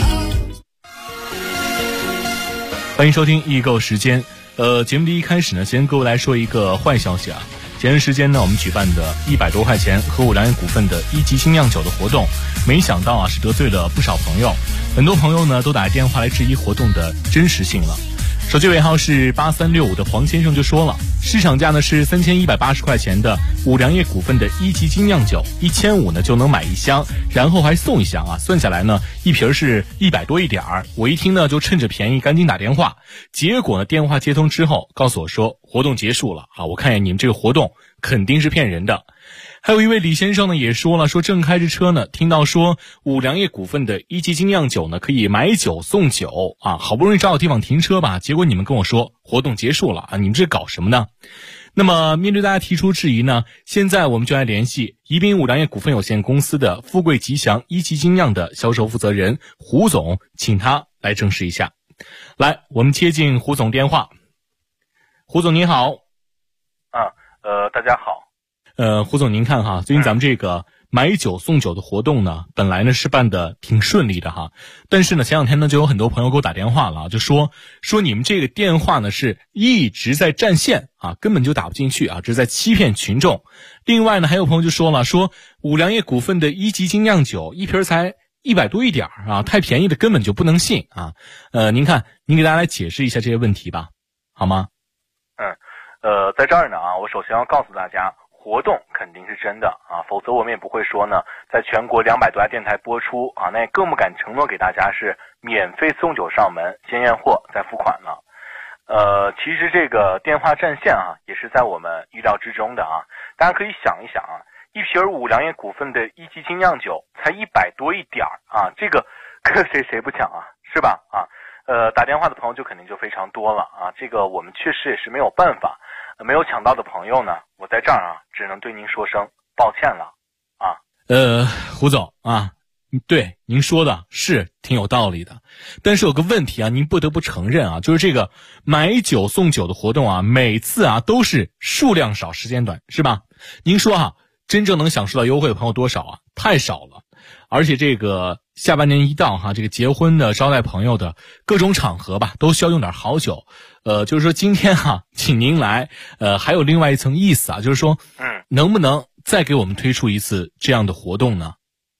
欢迎收听易购时间。节目的一开始呢，先各位来说一个坏消息啊。前段时间呢，我们举办的100多块钱和五粮液股份的1级精酿酒的活动，没想到啊是得罪了不少朋友，很多朋友呢都打电话来质疑活动的真实性了。手机尾号是8365的黄先生就说了，市场价呢是3180块钱的五粮液股份的1级精酿酒，1500呢就能买1箱，然后还送1箱啊，算下来呢一瓶是100多一点儿。我一听呢就趁着便宜赶紧打电话，结果呢电话接通之后告诉我说活动结束了啊，我看见你们这个活动肯定是骗人的。还有一位李先生呢也说了，说正开着车呢，听到说五粮液股份的1级精酿酒呢可以买酒送酒啊，好不容易找到地方停车吧，结果你们跟我说活动结束了啊，你们这搞什么呢？那么面对大家提出质疑呢，现在我们就来联系宜宾五粮液股份有限公司的富贵吉祥1级精酿的销售负责人胡总，请他来证实一下。来，我们接进胡总电话。胡总您好。 大家好。 胡总您看哈，最近咱们这个买酒送酒的活动呢，本来呢是办的挺顺利的哈，但是呢前两天呢就有很多朋友给我打电话了，就说你们这个电话呢是一直在占线啊，根本就打不进去啊，这是在欺骗群众。另外呢还有朋友就说了，说五粮液股份的1级精酿酒一瓶才100多一点啊，太便宜的根本就不能信啊。您看您给大家来解释一下这些问题吧，好吗？ 在这儿呢啊，我首先要告诉大家，活动肯定是真的啊，否则我们也不会说呢，在全国200多家电台播出啊，那也更不敢承诺给大家是免费送酒上门，先验货再付款了。其实这个电话占线啊，也是在我们预料之中的啊。大家可以想一想啊，一瓶五粮液股份的1级精酿酒才100多一点啊，这个谁不抢啊，是吧？啊，打电话的朋友就肯定就非常多了啊，这个我们确实也是没有办法。没有抢到的朋友呢，我在这儿啊，只能对您说声抱歉了啊。 胡总啊，对您说的是挺有道理的，但是有个问题啊，您不得不承认啊，就是这个买酒送酒的活动啊，每次啊都是数量少时间短，是吧？您说啊，真正能享受到优惠的朋友多少啊？太少了。而且这个下半年一到哈，这个结婚的招待朋友的各种场合吧，都需要用点好酒。就是说今天哈，请您来，还有另外一层意思啊，就是说，能不能再给我们推出一次这样的活动呢？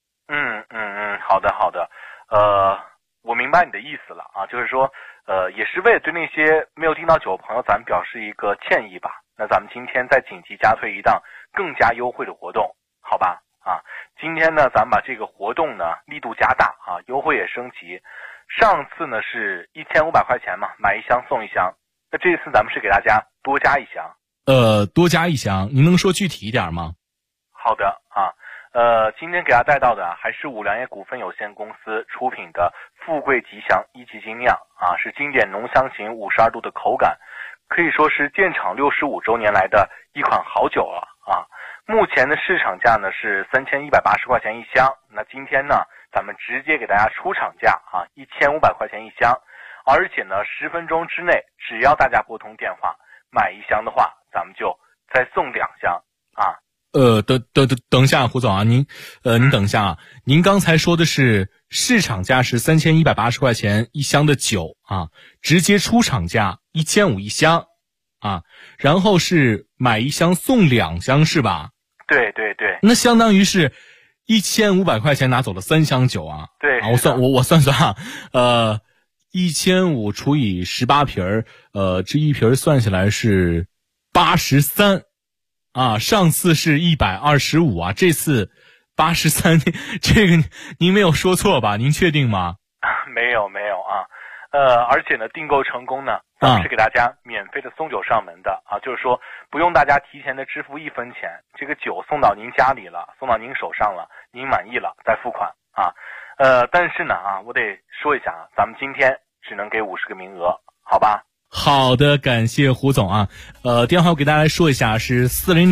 好的，我明白你的意思了啊，就是说，也是为了对那些没有订到酒的朋友，咱们表示一个歉意吧。那咱们今天再紧急加推一档更加优惠的活动，好吧？啊，今天呢，咱们把这个活动呢力度加大啊，优惠也升级。上次呢是1500块钱嘛，买1箱送1箱。那这次咱们是给大家多加1箱。 多加1箱，您能说具体一点吗？ 好的啊，今天给大家带到的还是五粮液股份有限公司出品的富贵吉祥1级精酿啊，是经典浓香型52度的口感，可以说是建厂65周年来的一款好酒了啊。目前的市场价呢是3180块钱1箱，那今天呢咱们直接给大家出厂价啊，1500块钱1箱，而且呢10分钟之内，只要大家拨通电话买1箱的话，咱们就再送2箱啊。 等一下，胡总啊，您等一下啊，您刚才说的是市场价是3180块钱1箱的酒啊，直接出厂价1500一箱啊，然后是买1箱送2箱是吧？ 对， 那相当于是1500块钱拿走了3箱酒啊。 对啊，我算啊，1500除以18瓶这一瓶算下来是83啊，上次是125啊，这次83，这个您没有说错吧？您确定吗？ 没有啊，而且呢订购成功呢， 咱们是给大家免费的送酒上门的啊，就是说不用大家提前的支付1分钱，这个酒送到您家里了，送到您手上了，您满意了再付款啊。但是呢我得说一下咱们今天只能给50个名额，好吧？ 好的，感谢胡总啊。电话我给大家来说一下，是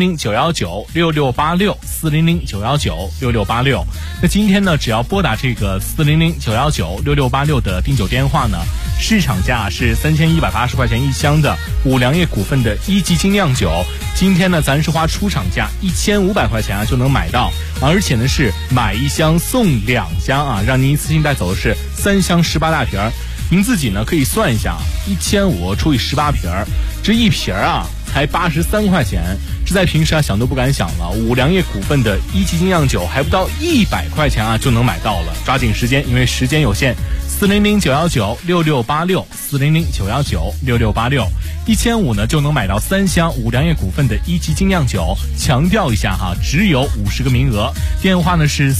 400-919-6686，400-919-6686。那今天呢，只要拨打这个400-919-6686的订酒电话呢，市场价是3180块钱一箱的五粮液股份的1级精酿酒，今天呢，咱是花出厂价1500块钱就能买到，而且呢是买1箱送2箱让您一次性带走的是3箱18大瓶。您自己呢可以算一下，1500除以18瓶，这一瓶才83块钱，这在平时想都不敢想了。五粮液股份的1级精酿酒还不到100块钱就能买到了，抓紧时间，因为时间有限。400-919-6686，400-919-6686，1500呢就能买到3箱五粮液股份的1级精酿酒。强调一下只有50个名额。电话呢是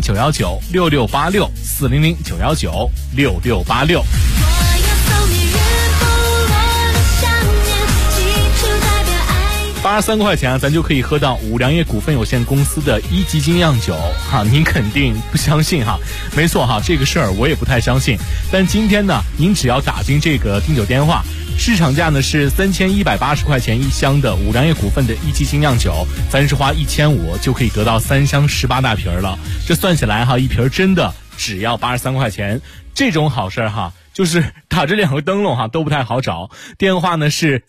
400-919-6686，400-919-6686。83块钱咱就可以喝到五粮液股份有限公司的1级精酿酒您肯定不相信没错这个事儿我也不太相信。但今天呢，您只要打进这个订酒电话，市场价呢是3180块钱一箱的五粮液股份的1级精酿酒，咱是花1500就可以得到3箱18大瓶了。这算起来一瓶真的只要83块钱，这种好事就是打这2个灯笼都不太好找。电话呢是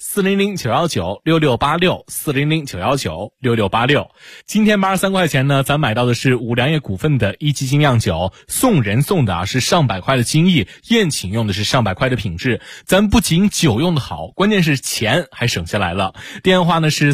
400-919-6686，400-919-6686。今天83块钱呢，咱买到的是五粮液股份的1级精酿酒，送人送的是上百块的精益，宴请用的是上百块的品质。咱不仅酒用的好，关键是钱还省下来了。电话呢是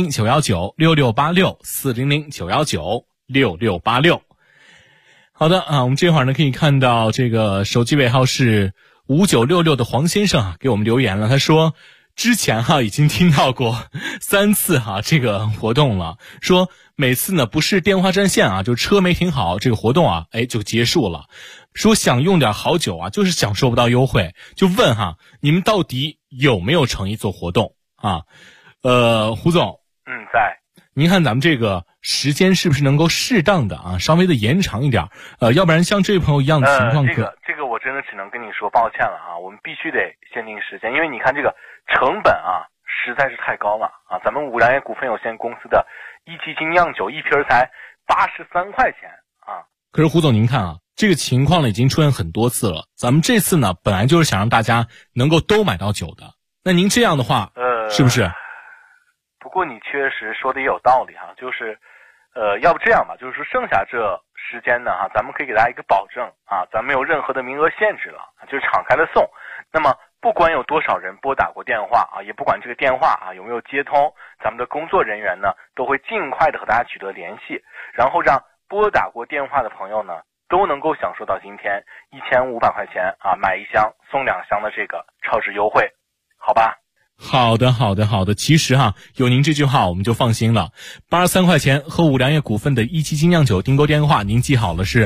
400-919-6686，400-919-6686。好的我们这会儿呢可以看到这个手机尾号是5966的黄先生给我们留言了，他说之前已经听到过3次这个活动了，说每次呢不是电话占线就车没停好，这个活动就结束了。说想用点好酒就是享受不到优惠，就问你们到底有没有诚意做活动胡总在。 您看咱们这个时间是不是能够适当的稍微的延长一点要不然像这位朋友一样的情况这个我真的只能跟你说抱歉了我们必须得限定时间，因为你看这个成本实在是太高了咱们五粮液股份有限公司的1级精酿酒一瓶才83块钱可是胡总您看这个情况呢已经出现很多次了，咱们这次呢本来就是想让大家能够都买到酒的，那您这样的话是不是？ 不过你确实说的也有道理就是要不这样吧，就是说剩下这时间呢咱们可以给大家一个保证咱没有任何的名额限制了，就是敞开了送。那么不管有多少人拨打过电话也不管这个电话有没有接通，咱们的工作人员呢都会尽快的和大家取得联系，然后让拨打过电话的朋友呢都能够享受到今天1500块钱买1箱送2箱的这个超值优惠，好吧？ 好的，其实有您这句话我们就放心了。83块钱和五粮液股份的1级精酿酒订购电话您记好了，是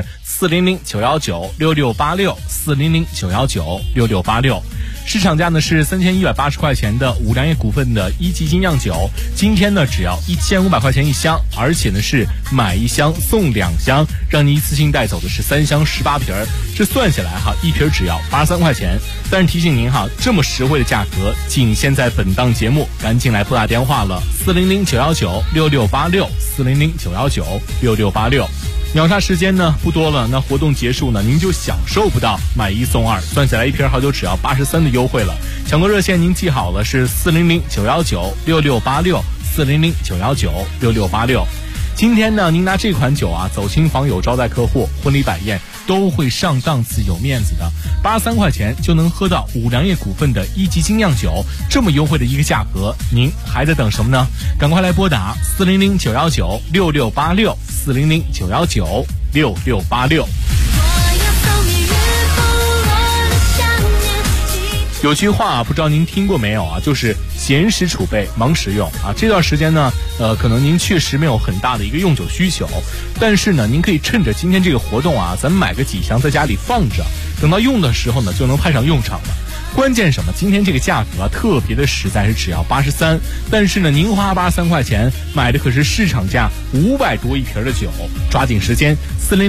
400-919-6686，400-919-6686。市场价呢是3180块钱的五粮液股份的1级精酿酒，今天呢只要1500块钱一箱，而且呢是买1箱送2箱，让你一次性带走的是3箱18瓶，这算下来一瓶只要83块钱。但是提醒您这么实惠的价格仅限在本档节目，赶紧来拨打电话了，400-919-6686，400-919-6686。秒杀时间呢不多了，那活动结束呢您就享受不到买1送2，算下来一瓶好酒只要83的优惠了。抢购热线您记好了，是400-919-6686，400-919-6686。今天呢您拿这款酒走亲访友、招待客户、婚礼摆宴都会上档次有面子的，83块钱就能喝到五粮液股份的1级精酿酒，这么优惠的一个价格，您还在等什么呢？赶快来拨打400-919-6686，400-919-6686。有句话不知道您听过没有就是闲时储备，忙时用这段时间呢可能您确实没有很大的一个用酒需求，但是呢您可以趁着今天这个活动咱们买个几箱在家里放着，等到用的时候呢就能派上用场了。 关键什么？今天这个价格特别的实在，是只要83，但是呢，您花83块钱买的可是市场价500多一瓶的酒，抓紧时间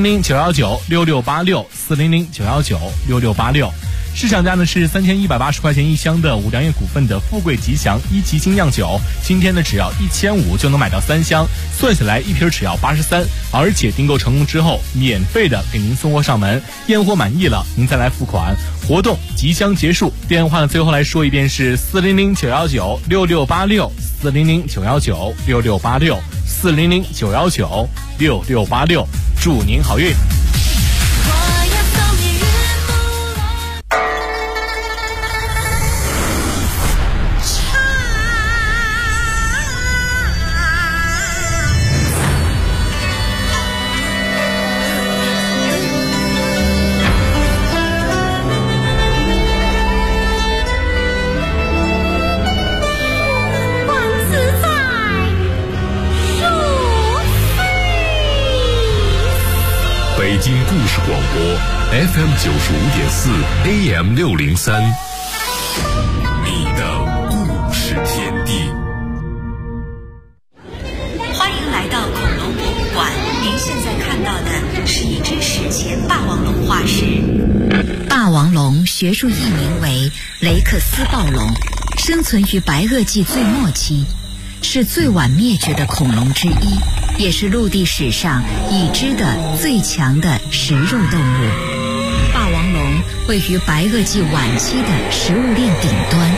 ，400-919-6686，400-919-6686。市场价呢是3180块钱一箱的五粮液股份的富贵吉祥一级精酿酒，今天呢只要1500就能买到3箱，算下来一瓶只要83，而且订购成功之后免费的给您送货上门，验货满意了您再来付款，活动即将结束。电话呢最后来说一遍是400-919-6686，400-919-6686，400-919-6686，祝您好运。 北京故事广播 FM 95.4 AM 603，你的故事天地。 欢迎来到恐龙博物馆，您现在看到的是一只史前霸王龙化石。霸王龙学术译名为雷克斯暴龙，生存于白垩纪最末期，是最晚灭绝的恐龙之一，也是陆地史上已知的最强的食肉动物。霸王龙位于白垩纪晚期的食物链顶端。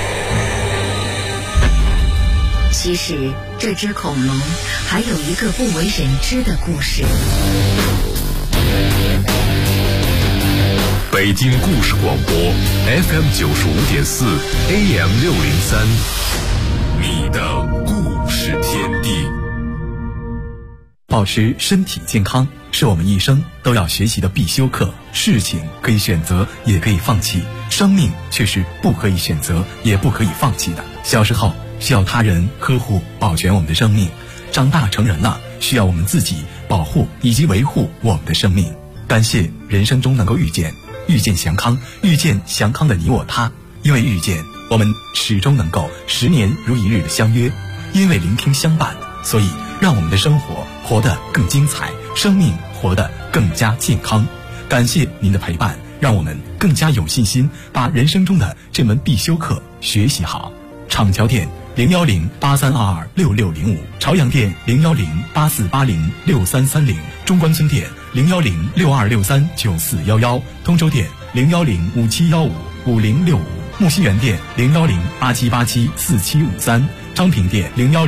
其实这只恐龙还有一个不为人知的故事。 北京故事广播 FM 95.4 AM 603，你的故事天地。 保持身体健康是我们一生都要学习的必修课。事情可以选择，也可以放弃，生命却是不可以选择，也不可以放弃的。小时候需要他人呵护保全我们的生命，长大成人了需要我们自己保护以及维护我们的生命。感谢人生中能够遇见祥康，遇见祥康的你我他。因为遇见，我们始终能够10年如一日的相约；因为聆听相伴，所以让我们的生活活得更精彩，生命活得更加健康。感谢您的陪伴，让我们更加有信心把人生中的这门必修课学习好。厂桥店01083226605，朝阳店01084806330，中关村店01062639411，通州店01057155065，木樨园店01087874753，昌平店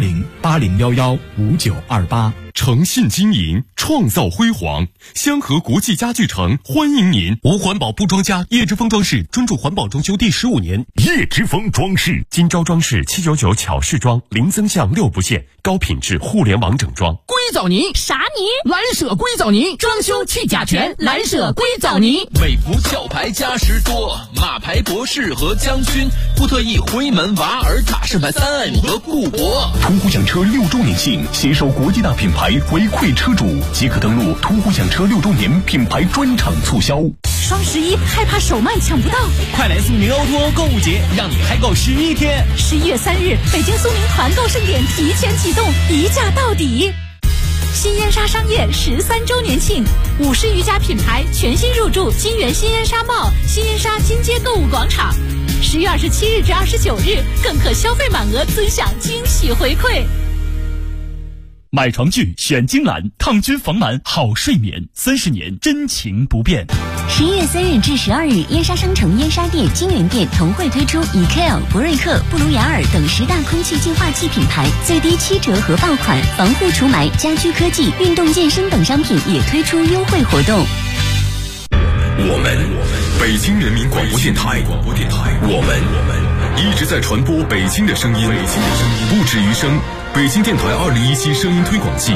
01080115928。 诚信经营，创造辉煌。香河国际家具城欢迎您！无环保不装家，叶之峰装饰专注环保装修第15年。叶之峰装饰，今朝装饰799巧饰装，零增项6不限，高品质互联网整装。 硅藻泥啥泥？蓝舍硅藻泥，装修去甲醛，蓝舍硅藻泥。 美孚壳牌嘉实多，马牌博士和将军，布特意辉门瓦尔塔盛牌3M 和固博。 途虎养车6周年庆，携手国际大品牌回馈车主，即可登录途虎养车6周年品牌专场促销。 双11害怕手慢抢不到， 快来苏宁欧托购物节，让你嗨购11天。 11月3日，北京苏宁团购盛典提前启动，一价到底。新烟沙商业13周年庆，50余家品牌全新入驻金源新烟沙帽、新烟沙金街购物广场。10月27日至29日，更可消费满额尊享惊喜回馈。 买床具选金兰，抗菌防螨好睡眠，30年真情不变。 11月3日至12日，燕莎商城燕莎店、金源店同会推出EKL、博瑞克、布卢雅尔等10大空气净化器品牌最低7折核爆款，防护除霾、家居科技、运动健身等商品也推出优惠活动。 我们北京人民广播电台，我们一直在传播北京的声音，不止于声。北京电台2017声音推广季